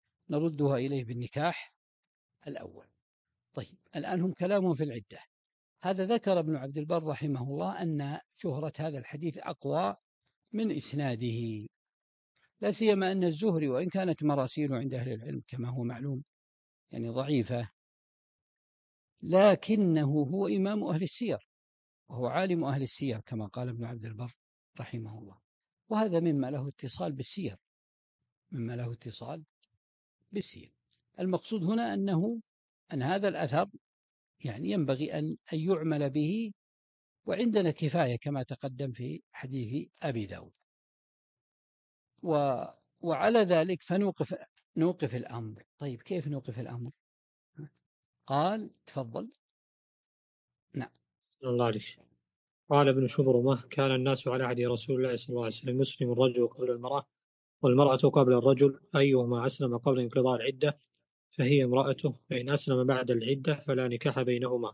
نردها إليه بالنكاح الأول. طيب الآن هم كلامهم في العدة، هذا ذكر ابن عبد البر رحمه الله أن شهرة هذا الحديث أقوى من إسناده، لا سيما أن الزهري وإن كانت مراسيله عند أهل العلم كما هو معلوم يعني ضعيفة، لكنه هو إمام أهل السير وهو عالم أهل السير كما قال ابن عبد البر رحمه الله، وهذا مما له اتصال بالسير مما له اتصال بالسير. المقصود هنا أنه أن هذا الأثر يعني ينبغي أن يعمل به، وعندنا كفاية كما تقدم في حديث أبي داود. و وعلى ذلك فنوقف نوقف الأمر. طيب كيف نوقف الأمر؟ قال تفضل. نعم.
الله عليك. قال ابن شبرمة: كان الناس على عهد رسول الله صلى الله عليه وسلم يسلم الرجل قبل المرأة والمرأة قبل الرجل، أيهما أسلم قبل انقضاء العدة فهي امرأته، فإن أسلم بعد العدة فلا نكاح بينهما.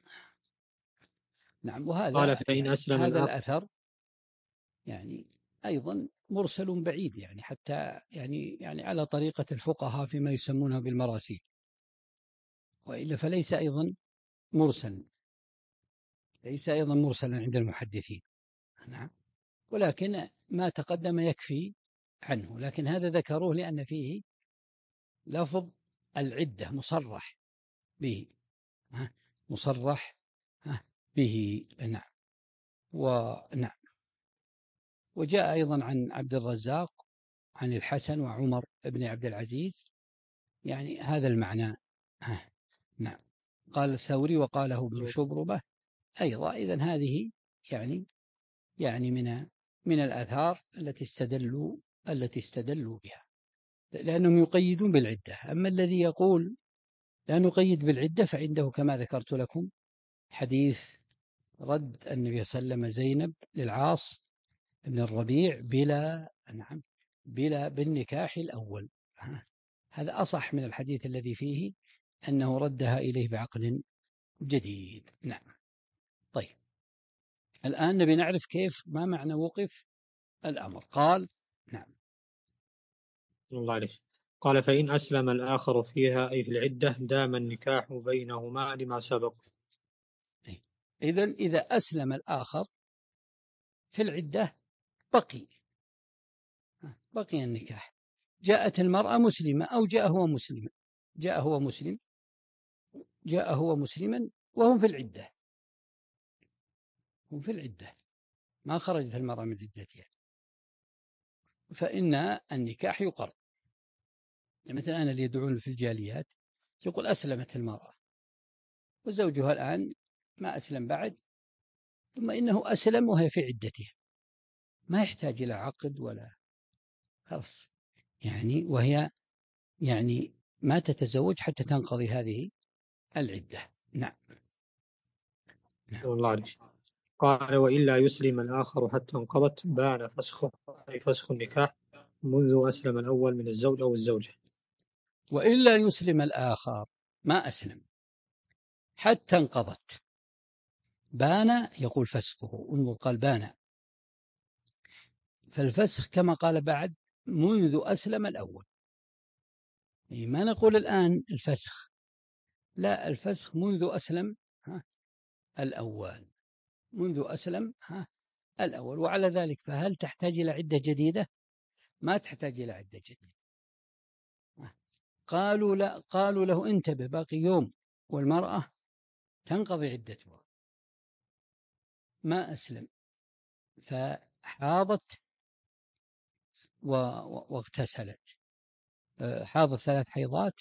نعم. وهذا
قال: فإن
يعني
أسلم
هذا
الآخر
الأثر يعني أيضا مرسل بعيد، يعني حتى يعني يعني على طريقة الفقهاء فيما يسمونه بالمراسيل، وإلا فليس أيضا مرسل ليس أيضا مرسلا عند المحدثين. نعم. ولكن ما تقدم يكفي عنه، لكن هذا ذكروه لأن فيه لفظ العدة مصرح به مصرح به. نعم. ونعم. وجاء أيضا عن عبد الرزاق عن الحسن وعمر بن عبد العزيز يعني هذا المعنى. نعم. قال الثوري وقاله ابن شبرمة أيضا. إذن هذه يعني يعني من من الآثار التي استدلوا التي استدلوا بها، لأنهم يقيدون بالعدة. أما الذي يقول لا نقيد بالعدة فعنده كما ذكرت لكم حديث رد النبي صلى الله عليه وسلم زينب للعاص بن الربيع بلا نعم بلا بالنكاح الأول. هذا أصح من الحديث الذي فيه أنه ردها إليه بعقد جديد. نعم. طيب الآن نبي نعرف كيف ما معنى وقف الأمر. قال نعم.
الله عليه. قال: فإن أسلم الآخر فيها أي في العدة دام النكاح بينهما لما سبق.
إذن إذا أسلم الآخر في العدة بقي بقي النكاح. جاءت المرأة مسلمة أو جاء هو مسلم جاء هو مسلم جاء هو مسلما وهم في العدة هم في العدة ما خرجت المرأة من عدتها، فإن النكاح يقر. يعني مثلا أنا اللي يدعون في الجاليات يقول أسلمت المرأة وزوجها الآن ما أسلم بعد، ثم إنه أسلم وهي في عدتها، ما يحتاج إلى عقد ولا خلاص يعني، وهي يعني ما تتزوج حتى تنقضي هذه العدة. نعم. نعم.
الله عليه. قال: وإلا يسلم الآخر حتى انقضت بان فسخه أي فسخ النكاح منذ أسلم الأول من الزوج أو الزوجة.
وإلا يسلم الآخر ما أسلم حتى انقضت بان يقول فسخه. انظر قال بان، فالفسخ كما قال بعد منذ أسلم الأول، ما نقول الآن الفسخ، لا الفسخ منذ أسلم ها الأول منذ أسلم ها الأول. وعلى ذلك فهل تحتاج إلى عدة جديدة؟ ما تحتاج إلى عدة جديدة. قالوا لا قالوا له انتبه باقي يوم والمرأة تنقضي عدتها، ما أسلم فحاضت واغتسلت، حاضت ثلاث حيضات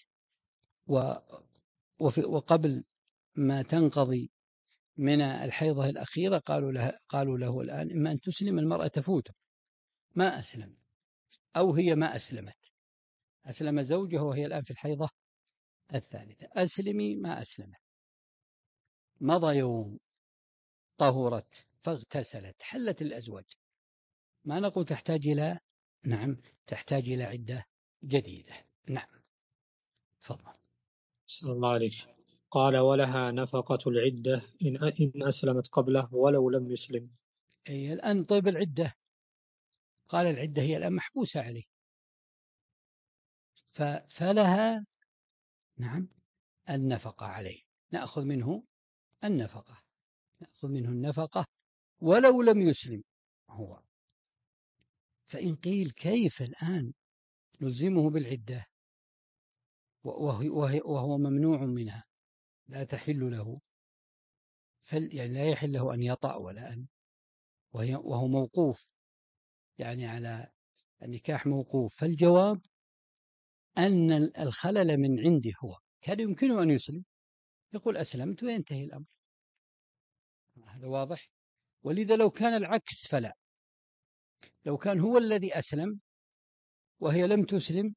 وقبل ما تنقضي من الحيضة الأخيرة قالوا له قالوا له الآن إما أن تسلم المرأة تفوت، ما أسلم أو هي ما أسلمت، أسلم زوجها وهي الآن في الحيضة الثالثة، أسلمي ما أسلمت. مضى يوم طهرت فاغتسلت حلت الأزواج، ما نقول تحتاج إلى نعم تحتاج إلى عدة جديدة. نعم. تفضل.
صلى الله عليك. قال: ولها نفقة العدة إن إن أسلمت قبله ولو لم يسلم.
أي الآن طيب العدة، قال العدة هي الآن محبوسة عليه، فلها نعم النفقة عليه، نأخذ منه النفقة. نأخذ منه النفقة ولو لم يسلم هو. فإن قيل كيف الآن نلزمه بالعدة وهو ممنوع منها لا تحل له، فل يعني لا يحل له أن يطأ ولا أن، وهو موقوف يعني على النكاح موقوف. فالجواب أن الخلل من عنده هو، كان يمكنه أن يسلم يقول أسلمت وينتهي الأمر، هذا واضح. ولذا لو كان العكس فلا، لو كان هو الذي أسلم وهي لم تسلم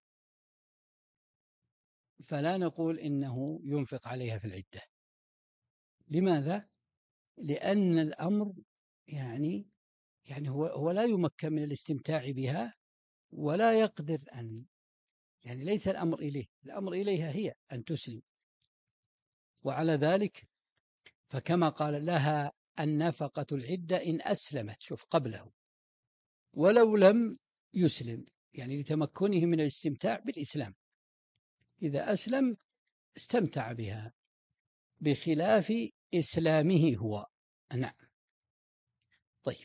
فلا نقول إنه ينفق عليها في العدة. لماذا؟ لأن الأمر يعني يعني هو هو لا يمكن من الاستمتاع بها ولا يقدر أن، يعني ليس الأمر إليه، الأمر إليها هي أن تسلم. وعلى ذلك فكما قال لها النفقة العدة إن أسلمت، شوف قبله، ولو لم يسلم، يعني لتمكنه من الاستمتاع بالإسلام، إذا أسلم استمتع بها بخلاف إسلامه هو. نعم. طيب.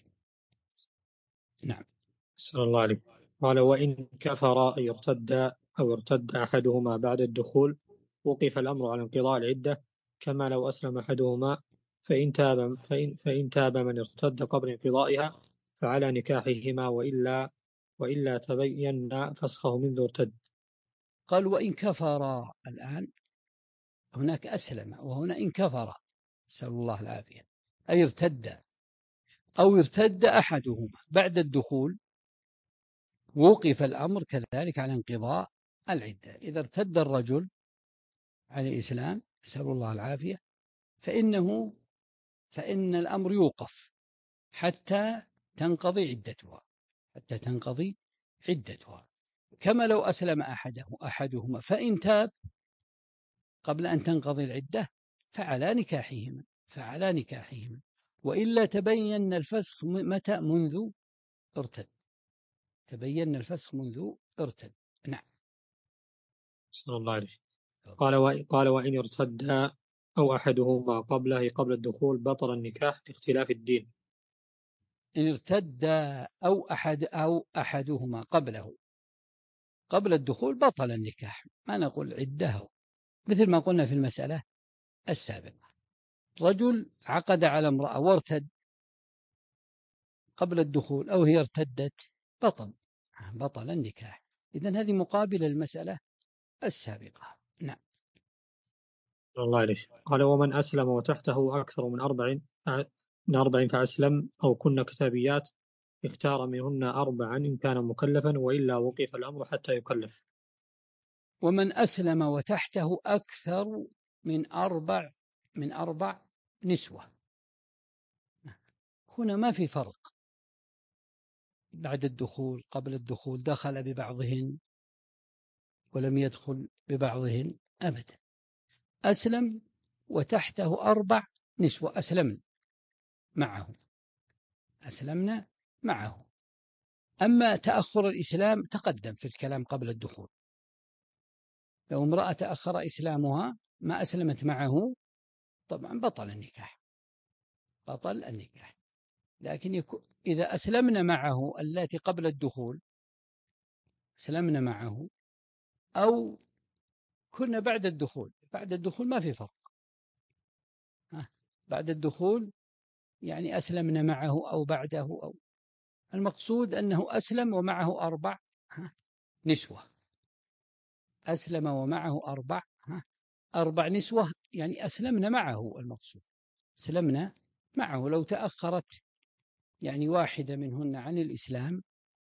نعم.
صلى الله عليه. قال وإن كفر أي ارتد أو ارتد أحدهما بعد الدخول وقف الأمر على انقضاء العدة، كما لو أسلم أحدهما، فإن تاب فإن, فإن تاب من ارتد قبل انقضائها فعلى نكاحهما، وإلا وإلا تبين فسخه منذ ارتد.
قال وإن كفر، الآن هناك أسلم وهنا إن كفر، نسأل الله العافية، أي ارتد أو ارتد أحدهما بعد الدخول، وقف الأمر كذلك على انقضاء العدة. إذا ارتد الرجل عن الإسلام نسأل الله العافية فإنه فإن الأمر يوقف حتى تنقضي عدتها، حتى تنقضي عدتها، كما لو أسلم أحده أحدهما فإن تاب قبل أن تنقضي العدة فعلى نكاحهما فعلى نكاحهما وإلا تبين الفسخ متى؟ منذ ارتد، تبين الفسخ منذ ارتد. نعم.
صلى الله عليه. قال وإن, قال وإن ارتد أو أحدهما قبله قبل الدخول بطل النكاح لاختلاف الدين.
إن ارتد أو أحد أو أحدهما قبله قبل الدخول بطل النكاح، ما نقول عده، مثل ما قلنا في المسألة السابقة، رجل عقد على امرأة وارتد قبل الدخول أو هي ارتدت، بطل بطل النكاح. إذن هذه مقابل المسألة السابقة. نعم.
الله عليه. قال ومن أسلم وتحته أكثر من أربع من أربع فأسلم أو كن كتابيات اختار منهن أربعا إن كان مكلفا، وإلا وقف الأمر حتى يكلف.
ومن أسلم وتحته أكثر من أربع من أربع نسوة، هنا ما في فرق بعد الدخول قبل الدخول، دخل ببعضهن ولم يدخل ببعضهن أبدا، أسلم وتحته أربع نسوة أسلمن معه أسلمنا معه. أما تأخر الإسلام تقدم في الكلام قبل الدخول، لو امرأة تأخر إسلامها ما أسلمت معه طبعا بطل النكاح، بطل النكاح. لكن إذا أسلمنا معه التي قبل الدخول أسلمنا معه أو كنا بعد الدخول، بعد الدخول ما في فرق، بعد الدخول يعني أسلمنا معه أو بعده، أو المقصود أنه أسلم ومعه أربع نسوة، أسلم ومعه أربع أربع نسوة، يعني أسلمنا معه، المقصود أسلمنا معه. لو تأخرت يعني واحدة منهن عن الإسلام،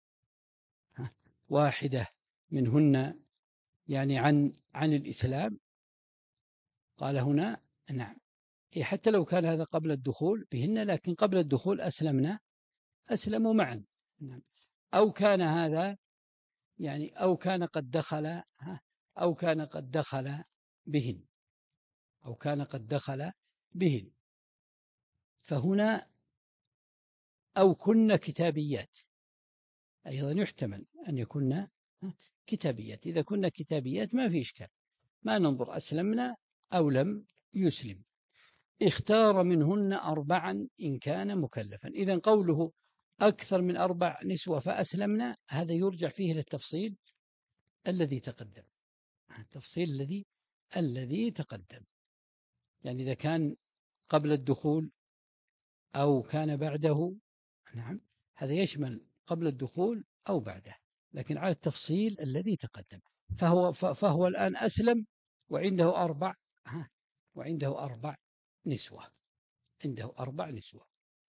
واحدة منهن يعني عن عن الإسلام، قال هنا نعم، حتى لو كان هذا قبل الدخول بهن، لكن قبل الدخول أسلمنا أسلموا معا. نعم. أو كان هذا يعني أو كان قد دخل أو كان قد دخل بهن أو كان قد دخل بهن فهنا أو كن كتابيات، أيضا يحتمل أن يكون كتابيات. إذا كنا كتابيات ما في إشكال، ما ننظر أسلمنا أو لم يسلم. اختار منهن أربعا إن كان مكلفا. إذن قوله أكثر من أربع نسوة فأسلمنا، هذا يرجع فيه للتفصيل الذي تقدم، التفصيل الذي الذي تقدم. يعني إذا كان قبل الدخول أو كان بعده، نعم، هذا يشمل قبل الدخول أو بعده، لكن على التفصيل الذي تقدم. فهو فهو الآن أسلم وعنده أربع ها وعنده أربع نسوة، عنده أربع نسوة.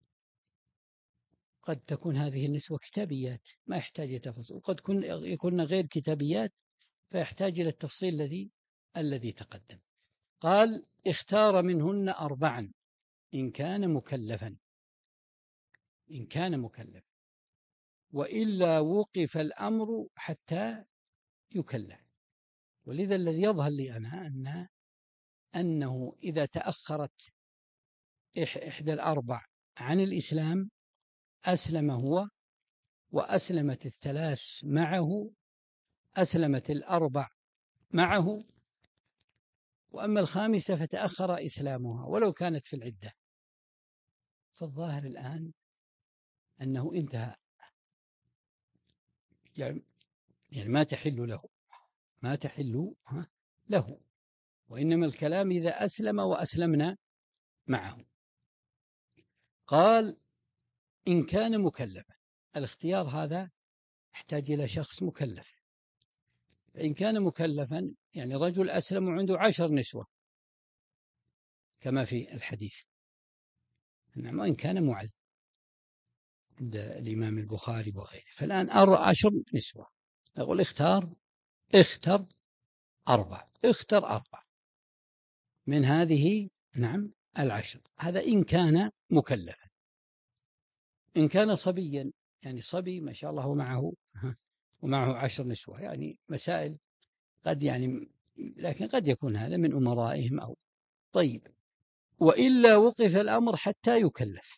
قد تكون هذه النسوة كتابيات ما يحتاج إلى تفصيل، وقد يكون غير كتابيات فيحتاج إلى التفصيل الذي الذي تقدم. قال اختار منهن أربعا إن كان مكلفا، إن كان مكلف، وإلا وقف الأمر حتى يكلف. ولذا الذي يظهر لي أنا أن أنه إذا تأخرت إحدى الأربع عن الإسلام أسلم هو، وأسلمت الثلاث معه، أسلمت الأربع معه، وأما الخامسة فتأخر إسلامها ولو كانت في العدة. فالظاهر الآن أنه انتهى، يعني ما تحل له، ما تحل له، وإنما الكلام إذا أسلم وأسلمنا معه. قال إن كان مكلفا، الاختيار هذا يحتاج إلى شخص مكلف. إن كان مكلفا يعني رجل أسلم وعنده عشر نسوة كما في الحديث، نعم، وإن كان معل عند الإمام البخاري وغيره. فالآن عشر نسوة، أقول اختار اختر أربع اختر أربع من هذه، نعم، العشر. هذا إن كان مكلفا. إن كان صبيا، يعني صبي ما شاء الله ومعه ومعه عشر نسوة، يعني مسائل قد يعني، لكن قد يكون هذا من أمرائهم أو طيب. وإلا وقف الأمر حتى يكلف،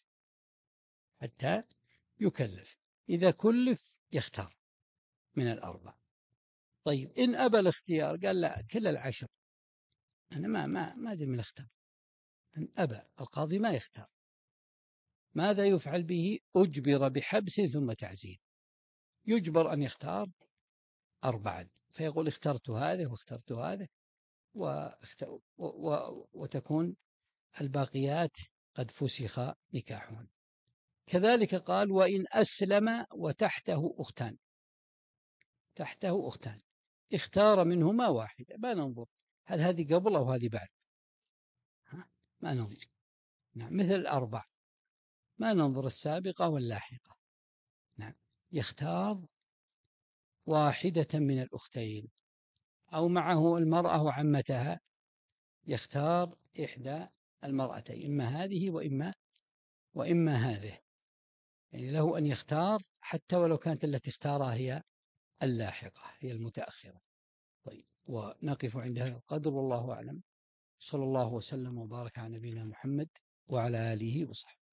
حتى يكلف. إذا كلف يختار من الأربع. طيب إن أبى الاختيار، قال لا كل العشر أنا ما ما ما أدري من اختار، إن أبى القاضي ما يختار، ماذا يفعل به؟ أجبر بحبس ثم تعزير، يجبر أن يختار أربعا، فيقول اخترت هذه واخترت هذه واختار، وتكون الباقيات قد فسخ نكاحهن. كذلك قال وإن أسلم وتحته أختان، تحته أختان، اختار منهما واحدة، ما ننظر هل هذه قبل أو هذه بعد، ما ننظر، نعم، مثل الأربع ما ننظر السابقة واللاحقة، نعم، يختار واحدة من الأختين، أو معه المرأة وعمتها يختار إحدى المرأتين، إما هذه وإما وإما هذه، يعني له أن يختار حتى ولو كانت التي اختارها هي اللاحقة، هي المتأخرة. طيب، ونقف عند هذا القدر، والله أعلم. صلى الله وسلم وبارك على نبينا محمد وعلى آله وصحبه.